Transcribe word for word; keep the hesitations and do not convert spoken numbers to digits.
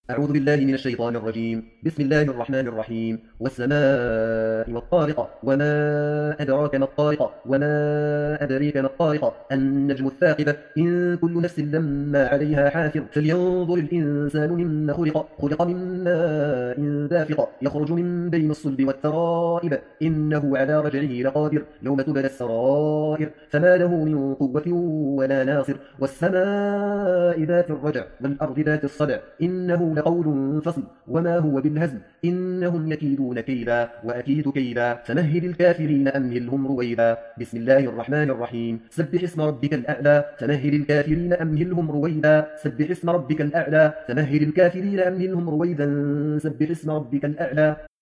أعوذ بالله من الشيطان الرجيم. بسم الله الرحمن الرحيم. والسماء والطارق وما أدراك ما الطارق وما أدريك ما الطارق النجم الثاقب إن كل نفس لما عليها حافظ فلينظر الإنسان مما خلق خلق من ماء دافق يخرج من بين الصلب والترائب إنه على رجعه لقادر يوم تبلى السرائر فما له من قوة ولا ناصر والسماء ذات الرجع والأرض ذات الصدع إنه لقول فصل وما هو بالهزل إنهم يكيدون كيدا وأكيد كيدا فمهل الكافرين أمهلهم رويدا بسم الله الرحمن الرحيم. سبح اسم ربك الأعلى فمهل الكافرين أمهلهم رويدا سبح اسم ربك الأعلى فمهل الكافرين أمهلهم رويدا سبح اسم ربك الأعلى.